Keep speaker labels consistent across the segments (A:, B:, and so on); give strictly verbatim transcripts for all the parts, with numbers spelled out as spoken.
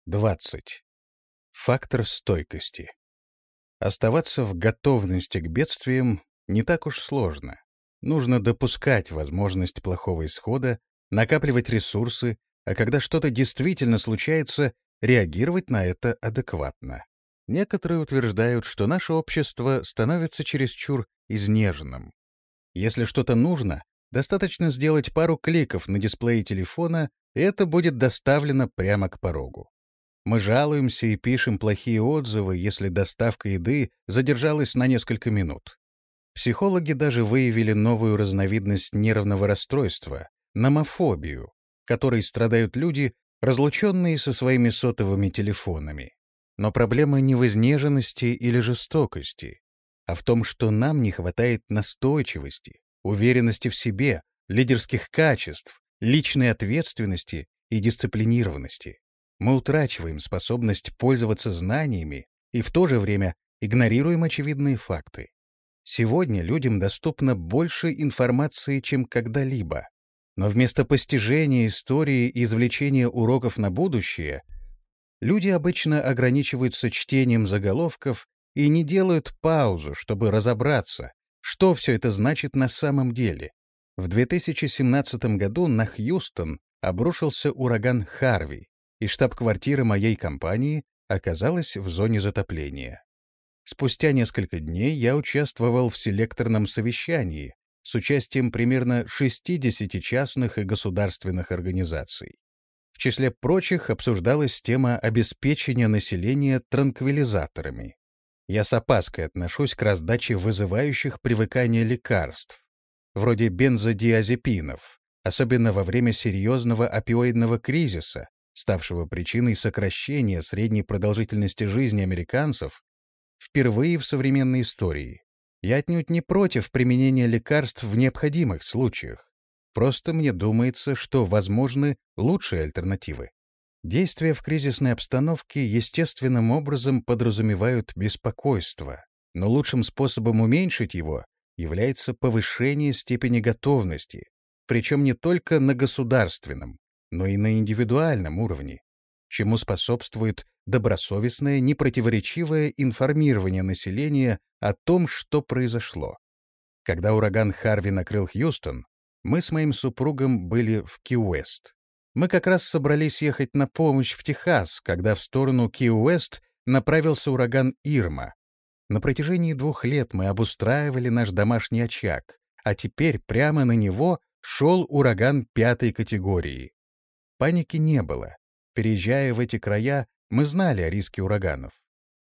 A: двадцать. Фактор стойкости. Оставаться в готовности к бедствиям не так уж сложно. Нужно допускать возможность плохого исхода, накапливать ресурсы, а когда что-то действительно случается, реагировать на это адекватно. Некоторые утверждают, что наше общество становится чересчур изнеженным. Если что-то нужно, достаточно сделать пару кликов на дисплее телефона, и это будет доставлено прямо к порогу. Мы жалуемся и пишем плохие отзывы, если доставка еды задержалась на несколько минут. Психологи даже выявили новую разновидность нервного расстройства — номофобию, которой страдают люди, разлученные со своими сотовыми телефонами. Но проблема не в изнеженности или жестокости, а в том, что нам не хватает настойчивости, уверенности в себе, лидерских качеств, личной ответственности и дисциплинированности. Мы утрачиваем способность пользоваться знаниями и в то же время игнорируем очевидные факты. Сегодня людям доступно больше информации, чем когда-либо. Но вместо постижения истории и извлечения уроков на будущее, люди обычно ограничиваются чтением заголовков и не делают паузу, чтобы разобраться, что все это значит на самом деле. В две тысячи семнадцатом году на Хьюстон обрушился ураган Харви, и штаб-квартира моей компании оказалась в зоне затопления. Спустя несколько дней я участвовал в селекторном совещании с участием примерно шестидесяти частных и государственных организаций. В числе прочих обсуждалась тема обеспечения населения транквилизаторами. Я с опаской отношусь к раздаче вызывающих привыкание лекарств, вроде бензодиазепинов, особенно во время серьезного опиоидного кризиса, ставшего причиной сокращения средней продолжительности жизни американцев впервые в современной истории. Я отнюдь не против применения лекарств в необходимых случаях. Просто мне думается, что возможны лучшие альтернативы. Действия в кризисной обстановке естественным образом подразумевают беспокойство, но лучшим способом уменьшить его является повышение степени готовности, причем не только на государственном, но и на индивидуальном уровне, чему способствует добросовестное, непротиворечивое информирование населения о том, что произошло. Когда ураган Харви накрыл Хьюстон, мы с моим супругом были в Ки-Уэст. Мы как раз собрались ехать на помощь в Техас, когда в сторону Ки-Уэст направился ураган Ирма. На протяжении двух лет мы обустраивали наш домашний очаг, а теперь прямо на него шел ураган пятой категории. Паники не было. Переезжая в эти края, мы знали о риске ураганов.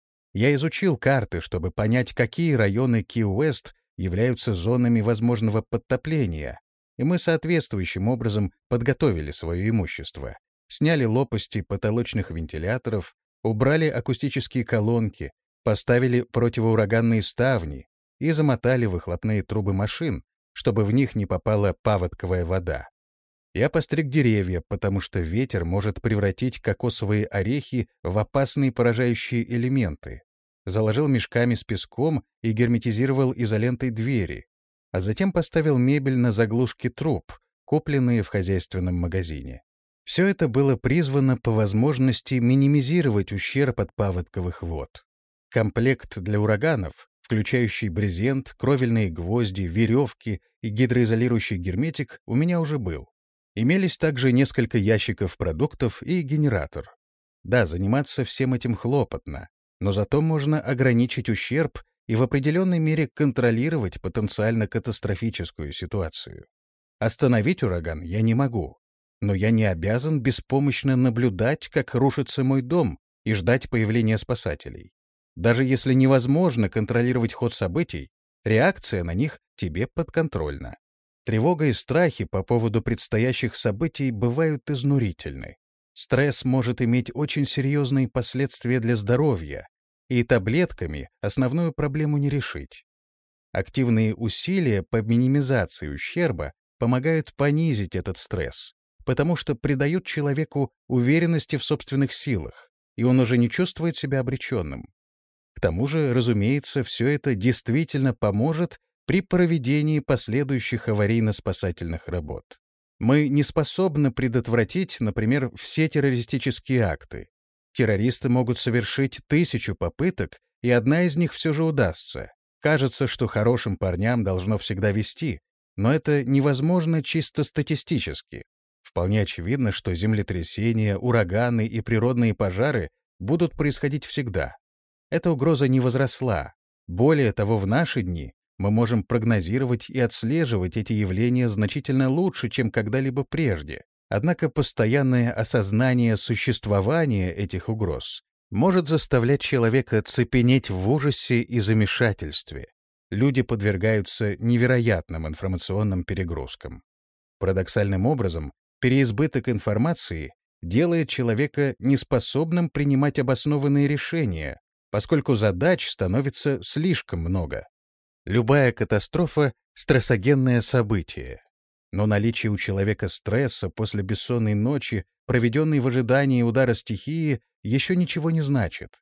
A: Я изучил карты, чтобы понять, какие районы Ки-Уэст являются зонами возможного подтопления, и мы соответствующим образом подготовили свое имущество, сняли лопасти потолочных вентиляторов, убрали акустические колонки, поставили противоураганные ставни и замотали выхлопные трубы машин, чтобы в них не попала паводковая вода. Я постриг деревья, потому что ветер может превратить кокосовые орехи в опасные поражающие элементы. Заложил мешками с песком и герметизировал изолентой двери, а затем поставил мебель на заглушки труб, купленные в хозяйственном магазине. Все это было призвано по возможности минимизировать ущерб от паводковых вод. Комплект для ураганов, включающий брезент, кровельные гвозди, веревки и гидроизолирующий герметик, у меня уже был. Имелись также несколько ящиков продуктов и генератор. Да, заниматься всем этим хлопотно, но зато можно ограничить ущерб и в определенной мере контролировать потенциально катастрофическую ситуацию. Остановить ураган я не могу, но я не обязан беспомощно наблюдать, как рушится мой дом, и ждать появления спасателей. Даже если невозможно контролировать ход событий, реакция на них тебе подконтрольна. Тревога и страхи по поводу предстоящих событий бывают изнурительны. Стресс может иметь очень серьезные последствия для здоровья, и таблетками основную проблему не решить. Активные усилия по минимизации ущерба помогают понизить этот стресс, потому что придают человеку уверенности в собственных силах, и он уже не чувствует себя обреченным. К тому же, разумеется, все это действительно поможет при проведении последующих аварийно-спасательных работ. Мы не способны предотвратить, например, все террористические акты. Террористы могут совершить тысячу попыток, и одна из них все же удастся. Кажется, что хорошим парням должно всегда везти, но это невозможно чисто статистически. Вполне очевидно, что землетрясения, ураганы и природные пожары будут происходить всегда. Эта угроза не возросла. Более того, в наши дни мы можем прогнозировать и отслеживать эти явления значительно лучше, чем когда-либо прежде. Однако постоянное осознание существования этих угроз может заставлять человека цепенеть в ужасе и замешательстве. Люди подвергаются невероятным информационным перегрузкам. Парадоксальным образом, переизбыток информации делает человека неспособным принимать обоснованные решения, поскольку задач становится слишком много. Любая катастрофа — стрессогенное событие. Но наличие у человека стресса после бессонной ночи, проведенной в ожидании удара стихии, еще ничего не значит.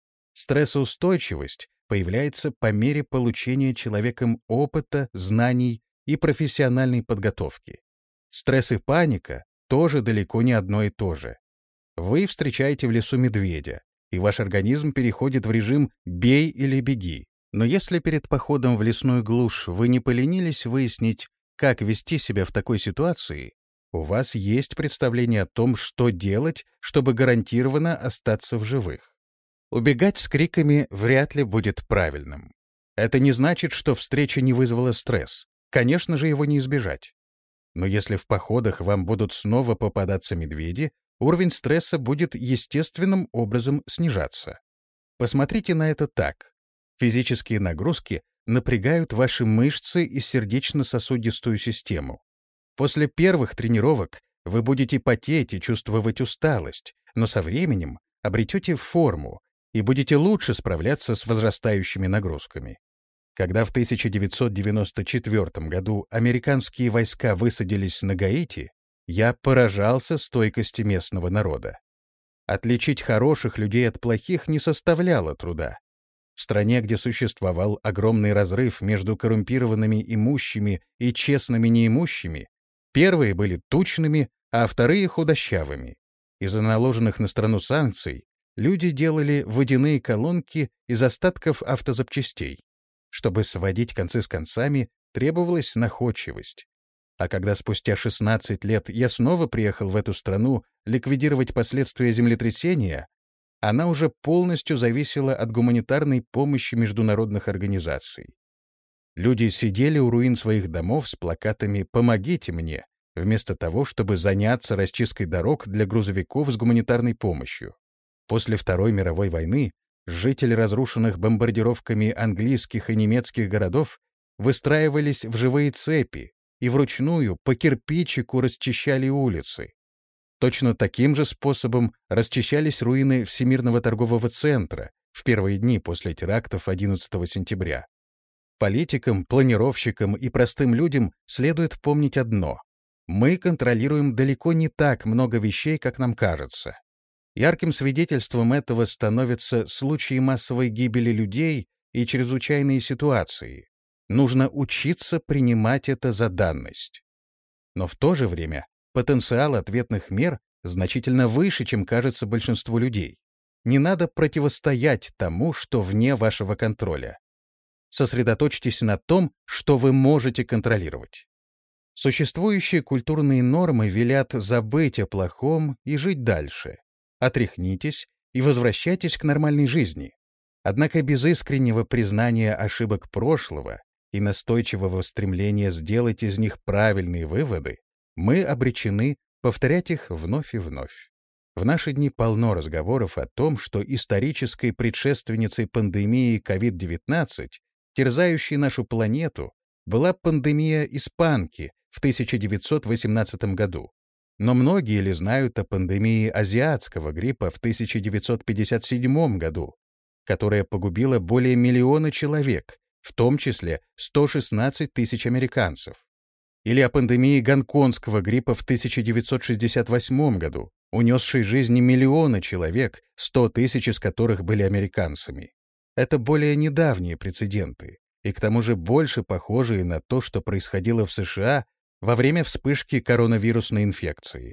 A: Стрессоустойчивость появляется по мере получения человеком опыта, знаний и профессиональной подготовки. Стресс и паника тоже далеко не одно и то же. Вы встречаете в лесу медведя, и ваш организм переходит в режим «бей или беги». Но если перед походом в лесную глушь вы не поленились выяснить, как вести себя в такой ситуации, у вас есть представление о том, что делать, чтобы гарантированно остаться в живых. Убегать с криками вряд ли будет правильным. Это не значит, что встреча не вызвала стресс. Конечно же, его не избежать. Но если в походах вам будут снова попадаться медведи, уровень стресса будет естественным образом снижаться. Посмотрите на это так. Физические нагрузки напрягают ваши мышцы и сердечно-сосудистую систему. После первых тренировок вы будете потеть и чувствовать усталость, но со временем обретете форму и будете лучше справляться с возрастающими нагрузками. Когда в тысяча девятьсот девяносто четвёртом году американские войска высадились на Гаити, я поражался стойкости местного народа. Отличить хороших людей от плохих не составляло труда. В стране, где существовал огромный разрыв между коррумпированными имущими и честными неимущими, первые были тучными, а вторые — худощавыми. Из-за наложенных на страну санкций люди делали водяные колонки из остатков автозапчастей. Чтобы сводить концы с концами, требовалась находчивость. А когда спустя шестнадцать лет я снова приехал в эту страну ликвидировать последствия землетрясения, она уже полностью зависела от гуманитарной помощи международных организаций. Люди сидели у руин своих домов с плакатами «Помогите мне», вместо того, чтобы заняться расчисткой дорог для грузовиков с гуманитарной помощью. После Второй мировой войны жители разрушенных бомбардировками английских и немецких городов выстраивались в живые цепи и вручную по кирпичику расчищали улицы. Точно таким же способом расчищались руины Всемирного торгового центра в первые дни после терактов одиннадцатого сентября. Политикам, планировщикам и простым людям следует помнить одно: мы контролируем далеко не так много вещей, как нам кажется. Ярким свидетельством этого становятся случаи массовой гибели людей и чрезвычайные ситуации. Нужно учиться принимать это за данность. Но в то же время потенциал ответных мер значительно выше, чем кажется большинству людей. Не надо противостоять тому, что вне вашего контроля. Сосредоточьтесь на том, что вы можете контролировать. Существующие культурные нормы велят забыть о плохом и жить дальше. Отряхнитесь и возвращайтесь к нормальной жизни. Однако без искреннего признания ошибок прошлого и настойчивого стремления сделать из них правильные выводы, мы обречены повторять их вновь и вновь. В наши дни полно разговоров о том, что исторической предшественницей пандемии ковид девятнадцать, терзающей нашу планету, была пандемия испанки в тысяча девятьсот восемнадцатом году. Но многие ли знают о пандемии азиатского гриппа в тысяча девятьсот пятьдесят седьмом году, которая погубила более миллиона человек, в том числе сто шестнадцать тысяч американцев? Или о пандемии гонконгского гриппа в тысяча девятьсот шестьдесят восьмом году, унесшей жизни миллиона человек, сто тысяч из которых были американцами. Это более недавние прецеденты, и к тому же больше похожие на то, что происходило в США во время вспышки коронавирусной инфекции.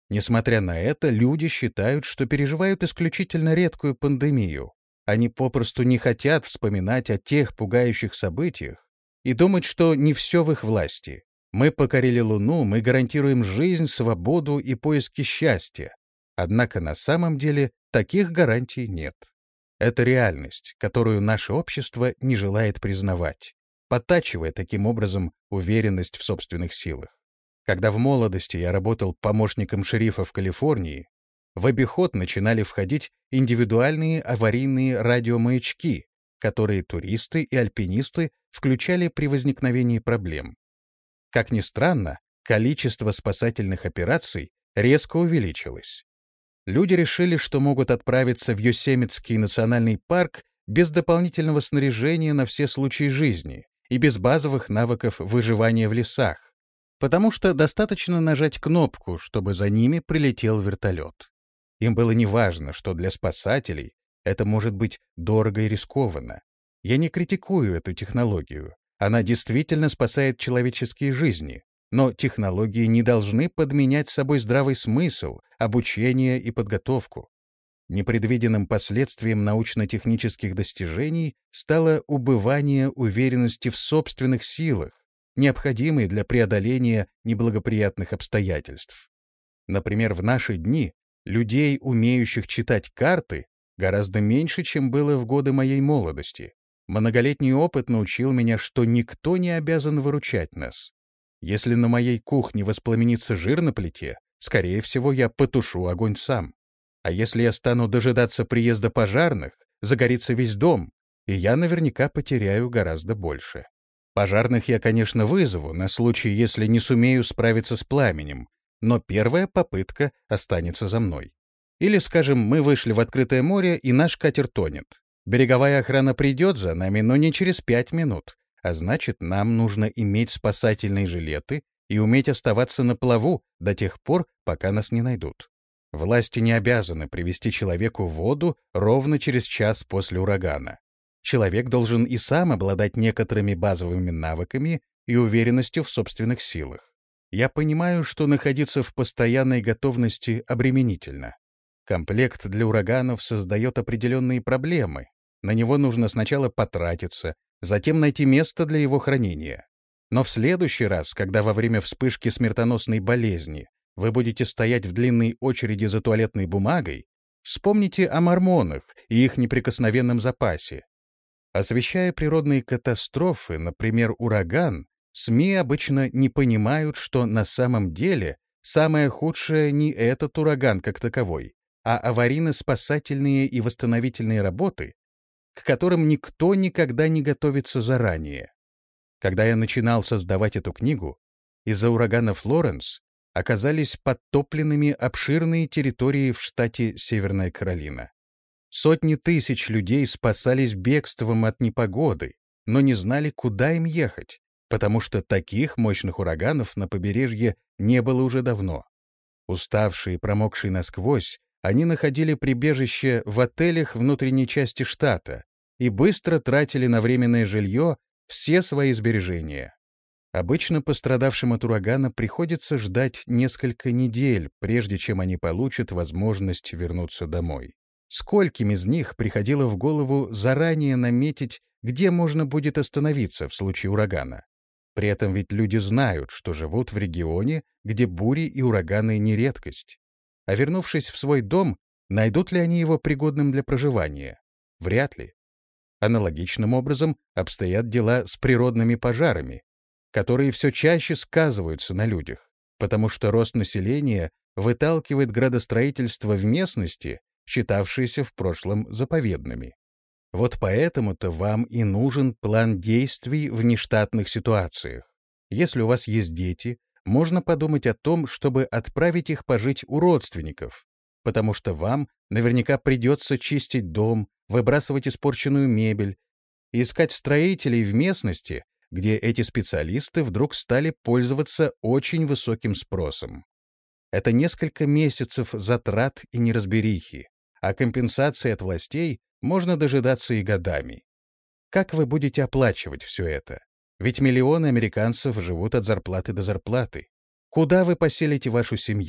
A: Несмотря на это, люди считают, что переживают исключительно редкую пандемию. Они попросту не хотят вспоминать о тех пугающих событиях и думать, что не все в их власти. Мы покорили Луну, мы гарантируем жизнь, свободу и поиски счастья. Однако на самом деле таких гарантий нет. Это реальность, которую наше общество не желает признавать, подтачивая таким образом уверенность в собственных силах. Когда в молодости я работал помощником шерифа в Калифорнии, в обиход начинали входить индивидуальные аварийные радиомаячки, которые туристы и альпинисты включали при возникновении проблем. Как ни странно, количество спасательных операций резко увеличилось. Люди решили, что могут отправиться в Йосемитский национальный парк без дополнительного снаряжения на все случаи жизни и без базовых навыков выживания в лесах, потому что достаточно нажать кнопку, чтобы за ними прилетел вертолет. Им было неважно, что для спасателей это может быть дорого и рискованно. Я не критикую эту технологию. Она действительно спасает человеческие жизни. Но технологии не должны подменять собой здравый смысл, обучение и подготовку. Непредвиденным последствием научно-технических достижений стало убывание уверенности в собственных силах, необходимой для преодоления неблагоприятных обстоятельств. Например, в наши дни людей, умеющих читать карты, гораздо меньше, чем было в годы моей молодости. Многолетний опыт научил меня, что никто не обязан выручать нас. Если на моей кухне воспламенится жир на плите, скорее всего, я потушу огонь сам. А если я стану дожидаться приезда пожарных, загорится весь дом, и я наверняка потеряю гораздо больше. Пожарных я, конечно, вызову на случай, если не сумею справиться с пламенем, но первая попытка останется за мной. Или, скажем, мы вышли в открытое море, и наш катер тонет. Береговая охрана придет за нами, но не через пять минут. А значит, нам нужно иметь спасательные жилеты и уметь оставаться на плаву до тех пор, пока нас не найдут. Власти не обязаны привести человеку воду ровно через час после урагана. Человек должен и сам обладать некоторыми базовыми навыками и уверенностью в собственных силах. Я понимаю, что находиться в постоянной готовности обременительно. Комплект для ураганов создает определенные проблемы. На него нужно сначала потратиться, затем найти место для его хранения. Но в следующий раз, когда во время вспышки смертоносной болезни вы будете стоять в длинной очереди за туалетной бумагой, вспомните о мормонах и их неприкосновенном запасе. Освещая природные катастрофы, например, ураган, СМИ обычно не понимают, что на самом деле самое худшее не этот ураган как таковой, а аварийно-спасательные и восстановительные работы, к которым никто никогда не готовится заранее. Когда я начинал создавать эту книгу, из-за урагана Флоренс оказались подтопленными обширные территории в штате Северная Каролина. Сотни тысяч людей спасались бегством от непогоды, но не знали, куда им ехать, потому что таких мощных ураганов на побережье не было уже давно. Уставшие и промокшие насквозь, они находили прибежище в отелях внутренней части штата и быстро тратили на временное жилье все свои сбережения. Обычно пострадавшим от урагана приходится ждать несколько недель, прежде чем они получат возможность вернуться домой. Скольким из них приходило в голову заранее наметить, где можно будет остановиться в случае урагана? При этом ведь люди знают, что живут в регионе, где бури и ураганы не редкость. А вернувшись в свой дом, найдут ли они его пригодным для проживания? Вряд ли. Аналогичным образом обстоят дела с природными пожарами, которые все чаще сказываются на людях, потому что рост населения выталкивает градостроительство в местности, считавшиеся в прошлом заповедными. Вот поэтому-то вам и нужен план действий в нештатных ситуациях. Если у вас есть дети, можно подумать о том, чтобы отправить их пожить у родственников, потому что вам наверняка придется чистить дом, выбрасывать испорченную мебель, искать строителей в местности, где эти специалисты вдруг стали пользоваться очень высоким спросом. Это несколько месяцев затрат и неразберихи, а компенсации от властей можно дожидаться и годами. Как вы будете оплачивать все это? Ведь миллионы американцев живут от зарплаты до зарплаты. Куда вы поселите вашу семью?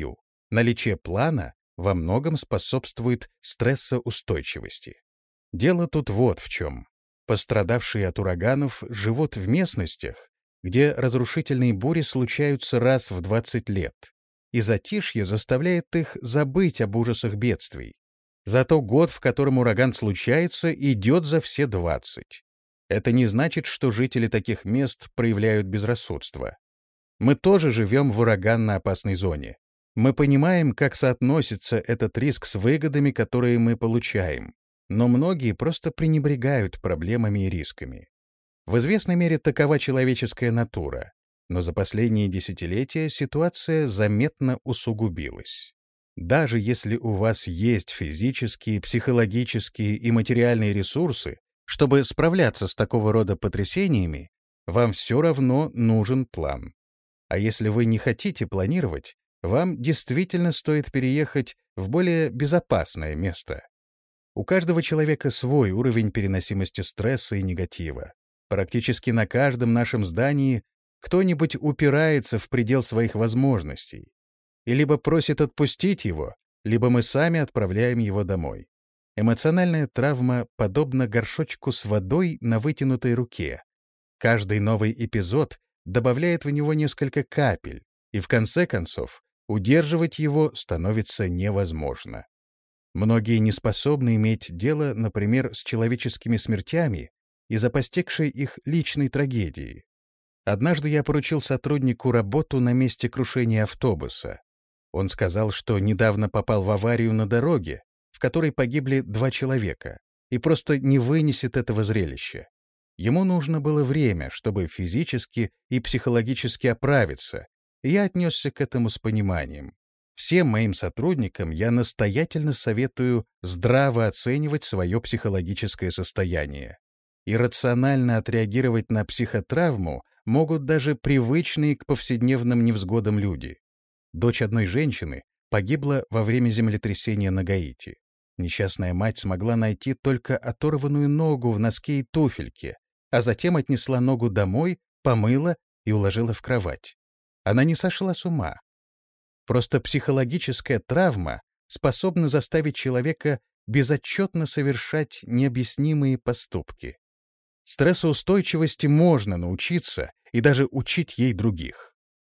A: Наличие плана во многом способствует стрессоустойчивости. Дело тут вот в чем. Пострадавшие от ураганов живут в местностях, где разрушительные бури случаются раз в двадцать лет, и затишье заставляет их забыть об ужасах бедствий. Зато год, в котором ураган случается, идет за все двадцать. Это не значит, что жители таких мест проявляют безрассудство. Мы тоже живем в ураганно-опасной зоне. Мы понимаем, как соотносится этот риск с выгодами, которые мы получаем. Но многие просто пренебрегают проблемами и рисками. В известной мере такова человеческая натура. Но за последние десятилетия ситуация заметно усугубилась. Даже если у вас есть физические, психологические и материальные ресурсы, чтобы справляться с такого рода потрясениями, вам все равно нужен план. А если вы не хотите планировать, вам действительно стоит переехать в более безопасное место. У каждого человека свой уровень переносимости стресса и негатива. Практически на каждом нашем здании кто-нибудь упирается в предел своих возможностей и либо просит отпустить его, либо мы сами отправляем его домой. Эмоциональная травма подобна горшочку с водой на вытянутой руке. Каждый новый эпизод добавляет в него несколько капель, и в конце концов удерживать его становится невозможно. Многие не способны иметь дело, например, с человеческими смертями из-за постигшей их личной трагедии. Однажды я поручил сотруднику работу на месте крушения автобуса. Он сказал, что недавно попал в аварию на дороге, в которой погибли два человека, и просто не вынесет этого зрелища. Ему нужно было время, чтобы физически и психологически оправиться, и я отнесся к этому с пониманием. Всем моим сотрудникам я настоятельно советую здраво оценивать свое психологическое состояние. Иррационально отреагировать на психотравму могут даже привычные к повседневным невзгодам люди. Дочь одной женщины погибла во время землетрясения на Гаити. Несчастная мать смогла найти только оторванную ногу в носке и туфельке, а затем отнесла ногу домой, помыла и уложила в кровать. Она не сошла с ума. Просто психологическая травма способна заставить человека безотчетно совершать необъяснимые поступки. Стрессоустойчивости можно научиться и даже учить ей других.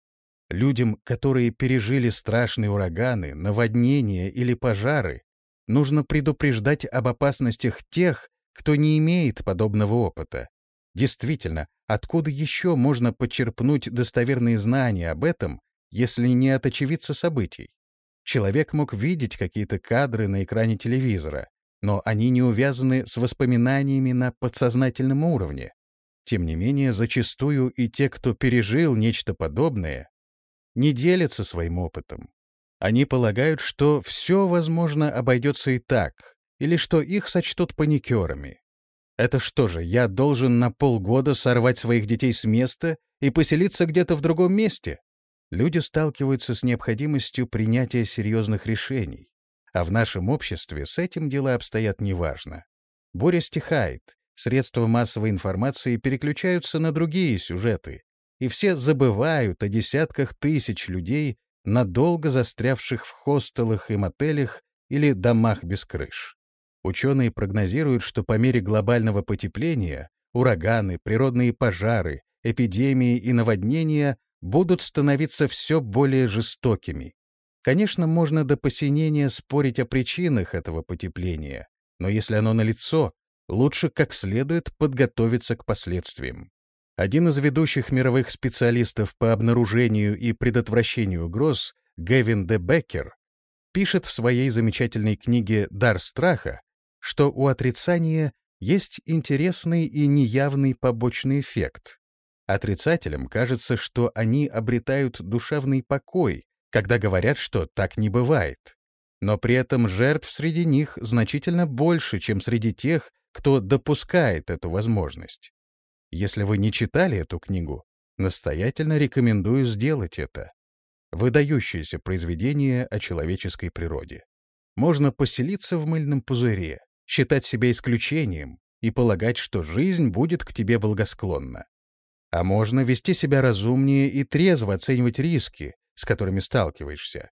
A: Людям, которые пережили страшные ураганы, наводнения или пожары, нужно предупреждать об опасностях тех, кто не имеет подобного опыта. Действительно, откуда еще можно почерпнуть достоверные знания об этом, если не от очевидца событий? Человек мог видеть какие-то кадры на экране телевизора, но они не увязаны с воспоминаниями на подсознательном уровне. Тем не менее, зачастую и те, кто пережил нечто подобное, не делятся своим опытом. Они полагают, что все, возможно, обойдется и так, или что их сочтут паникерами. Это что же, я должен на полгода сорвать своих детей с места и поселиться где-то в другом месте? Люди сталкиваются с необходимостью принятия серьезных решений, а в нашем обществе с этим дела обстоят неважно. Буря стихает, средства массовой информации переключаются на другие сюжеты, и все забывают о десятках тысяч людей, надолго застрявших в хостелах и мотелях или домах без крыш. Ученые прогнозируют, что по мере глобального потепления ураганы, природные пожары, эпидемии и наводнения будут становиться все более жестокими. Конечно, можно до посинения спорить о причинах этого потепления, но если оно налицо, лучше как следует подготовиться к последствиям. Один из ведущих мировых специалистов по обнаружению и предотвращению угроз, Гэвин Де Беккер, пишет в своей замечательной книге «Дар страха», что у отрицания есть интересный и неявный побочный эффект. Отрицателям кажется, что они обретают душевный покой, когда говорят, что так не бывает. Но при этом жертв среди них значительно больше, чем среди тех, кто допускает эту возможность. Если вы не читали эту книгу, настоятельно рекомендую сделать это. Выдающееся произведение о человеческой природе. Можно поселиться в мыльном пузыре, считать себя исключением и полагать, что жизнь будет к тебе благосклонна. А можно вести себя разумнее и трезво оценивать риски, с которыми сталкиваешься.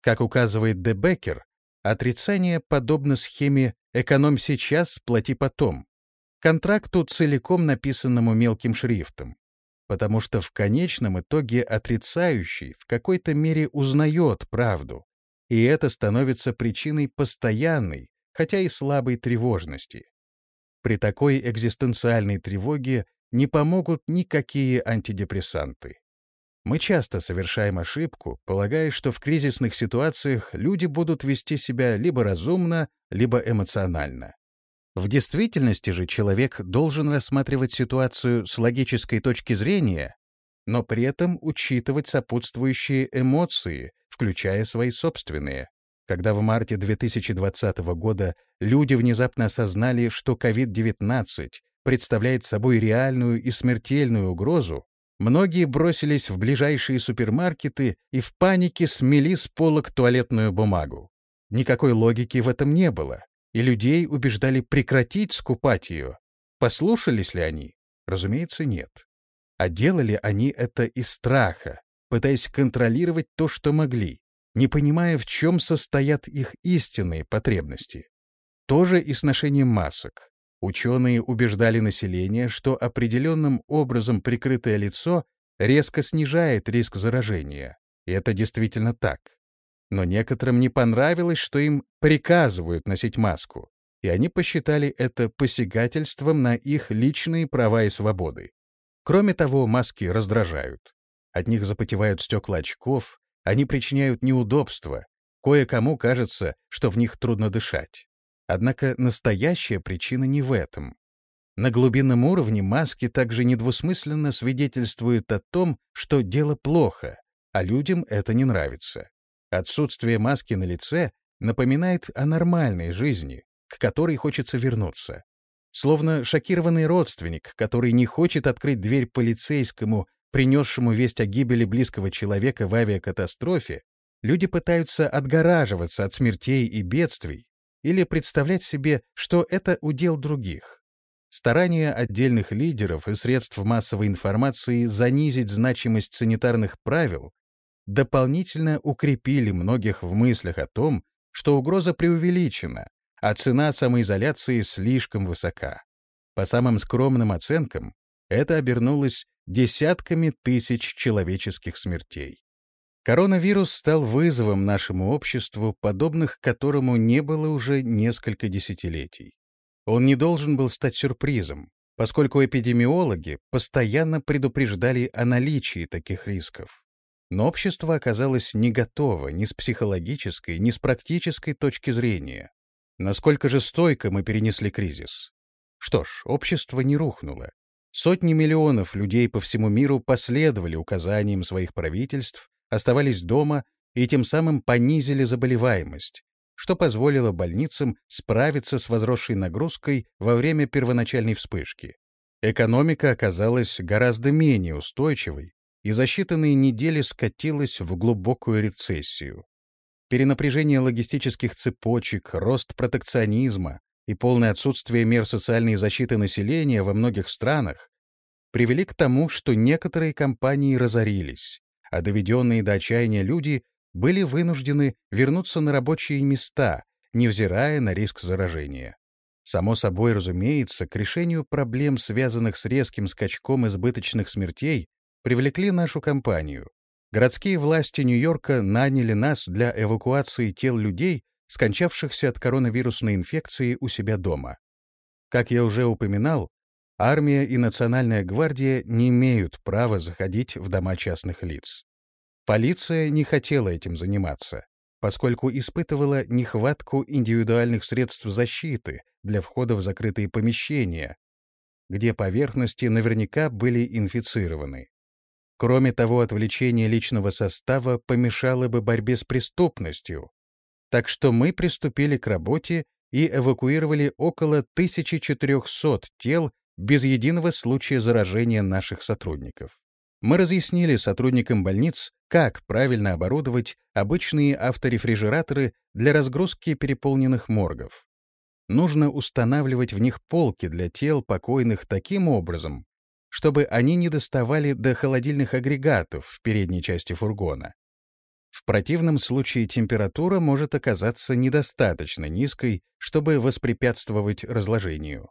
A: Как указывает Де Беккер, отрицание подобно схеме «экономь сейчас, плати потом», контракту, целиком написанному мелким шрифтом, потому что в конечном итоге отрицающий в какой-то мере узнает правду, и это становится причиной постоянной, хотя и слабой тревожности. При такой экзистенциальной тревоге не помогут никакие антидепрессанты. Мы часто совершаем ошибку, полагая, что в кризисных ситуациях люди будут вести себя либо разумно, либо эмоционально. В действительности же человек должен рассматривать ситуацию с логической точки зрения, но при этом учитывать сопутствующие эмоции, включая свои собственные. Когда в марте две тысячи двадцатого года люди внезапно осознали, что ковид девятнадцать представляет собой реальную и смертельную угрозу, многие бросились в ближайшие супермаркеты и в панике смели с полок туалетную бумагу. Никакой логики в этом не было, и людей убеждали прекратить скупать ее. Послушались ли они? Разумеется, нет. А делали они это из страха, пытаясь контролировать то, что могли, не понимая, в чем состоят их истинные потребности. То же и с ношением масок. Ученые убеждали население, что определенным образом прикрытое лицо резко снижает риск заражения. И это действительно так. Но некоторым не понравилось, что им приказывают носить маску, и они посчитали это посягательством на их личные права и свободы. Кроме того, маски раздражают. От них запотевают стекла очков, они причиняют неудобства, кое-кому кажется, что в них трудно дышать. Однако настоящая причина не в этом. На глубинном уровне маски также недвусмысленно свидетельствуют о том, что дело плохо, а людям это не нравится. Отсутствие маски на лице напоминает о нормальной жизни, к которой хочется вернуться. Словно шокированный родственник, который не хочет открыть дверь полицейскому, принесшему весть о гибели близкого человека в авиакатастрофе, люди пытаются отгораживаться от смертей и бедствий или представлять себе, что это удел других. Старания отдельных лидеров и средств массовой информации занизить значимость санитарных правил дополнительно укрепили многих в мыслях о том, что угроза преувеличена, а цена самоизоляции слишком высока. По самым скромным оценкам, это обернулось десятками тысяч человеческих смертей. Коронавирус стал вызовом нашему обществу, подобных которому не было уже несколько десятилетий. Он не должен был стать сюрпризом, поскольку эпидемиологи постоянно предупреждали о наличии таких рисков. Но общество оказалось не готово ни с психологической, ни с практической точки зрения. Насколько же стойко мы перенесли кризис? Что ж, общество не рухнуло. Сотни миллионов людей по всему миру последовали указаниям своих правительств, оставались дома и тем самым понизили заболеваемость, что позволило больницам справиться с возросшей нагрузкой во время первоначальной вспышки. Экономика оказалась гораздо менее устойчивой и за считанные недели скатилась в глубокую рецессию. Перенапряжение логистических цепочек, рост протекционизма и полное отсутствие мер социальной защиты населения во многих странах привели к тому, что некоторые компании разорились, а доведенные до отчаяния люди были вынуждены вернуться на рабочие места, невзирая на риск заражения. Само собой разумеется, к решению проблем, связанных с резким скачком избыточных смертей, привлекли нашу компанию. Городские власти Нью-Йорка наняли нас для эвакуации тел людей, скончавшихся от коронавирусной инфекции у себя дома. Как я уже упоминал, армия и Национальная гвардия не имеют права заходить в дома частных лиц. Полиция не хотела этим заниматься, поскольку испытывала нехватку индивидуальных средств защиты для входа в закрытые помещения, где поверхности наверняка были инфицированы. Кроме того, отвлечение личного состава помешало бы борьбе с преступностью, так что мы приступили к работе и эвакуировали около тысячи четырехсот тел без единого случая заражения наших сотрудников. Мы разъяснили сотрудникам больниц, как правильно оборудовать обычные авторефрижераторы для разгрузки переполненных моргов. Нужно устанавливать в них полки для тел покойных таким образом, чтобы они не доставали до холодильных агрегатов в передней части фургона. В противном случае температура может оказаться недостаточно низкой, чтобы воспрепятствовать разложению.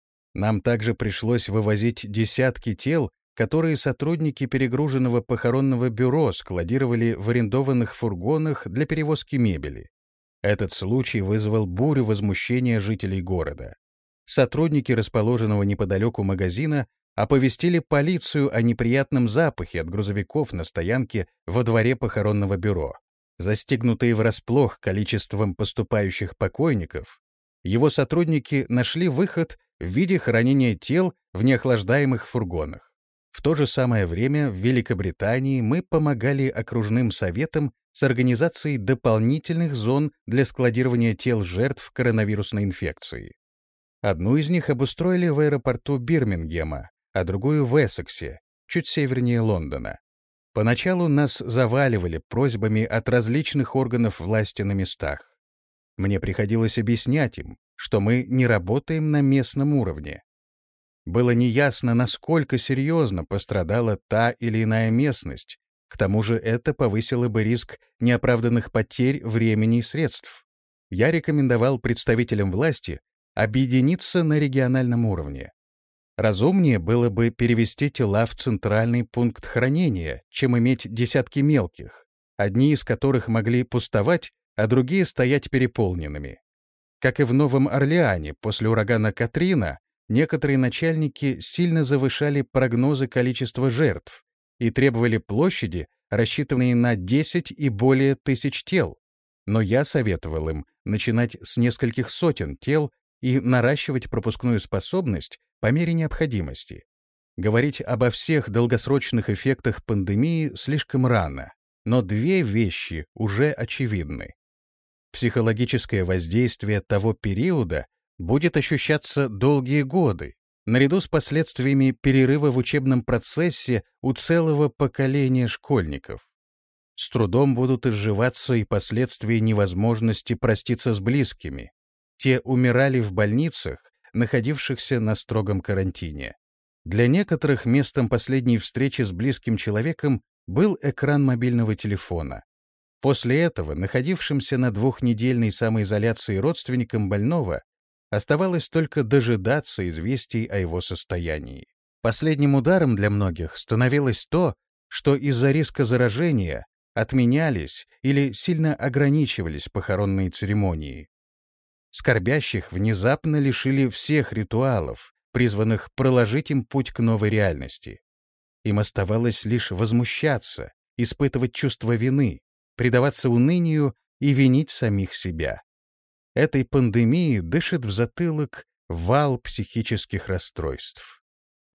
A: Нам также пришлось вывозить десятки тел, которые сотрудники перегруженного похоронного бюро складировали в арендованных фургонах для перевозки мебели. Этот случай вызвал бурю возмущения жителей города. Сотрудники расположенного неподалеку магазина оповестили полицию о неприятном запахе от грузовиков на стоянке во дворе похоронного бюро. Застигнутые врасплох количеством поступающих покойников, его сотрудники нашли выход в виде хранения тел в неохлаждаемых фургонах. В то же самое время в Великобритании мы помогали окружным советам с организацией дополнительных зон для складирования тел жертв коронавирусной инфекции. Одну из них обустроили в аэропорту Бирмингема, а другую в Эссексе, чуть севернее Лондона. Поначалу нас заваливали просьбами от различных органов власти на местах. Мне приходилось объяснять им, что мы не работаем на местном уровне. Было неясно, насколько серьезно пострадала та или иная местность, к тому же это повысило бы риск неоправданных потерь времени и средств. Я рекомендовал представителям власти объединиться на региональном уровне. Разумнее было бы перевести тела в центральный пункт хранения, чем иметь десятки мелких, одни из которых могли пустовать, а другие стоять переполненными. Как и в Новом Орлеане после урагана Катрина, некоторые начальники сильно завышали прогнозы количества жертв и требовали площади, рассчитанные на десять и более тысяч тел. Но я советовал им начинать с нескольких сотен тел и наращивать пропускную способность по мере необходимости. Говорить обо всех долгосрочных эффектах пандемии слишком рано, но две вещи уже очевидны. Психологическое воздействие того периода будет ощущаться долгие годы, наряду с последствиями перерыва в учебном процессе у целого поколения школьников. С трудом будут изживаться и последствия невозможности проститься с близкими. Те умирали в больницах, находившихся на строгом карантине. Для некоторых местом последней встречи с близким человеком был экран мобильного телефона. После этого находившимся на двухнедельной самоизоляции родственникам больного оставалось только дожидаться известий о его состоянии. Последним ударом для многих становилось то, что из-за риска заражения отменялись или сильно ограничивались похоронные церемонии. Скорбящих внезапно лишили всех ритуалов, призванных проложить им путь к новой реальности. Им оставалось лишь возмущаться, испытывать чувство вины, предаваться унынию и винить самих себя. Этой пандемии дышит в затылок вал психических расстройств.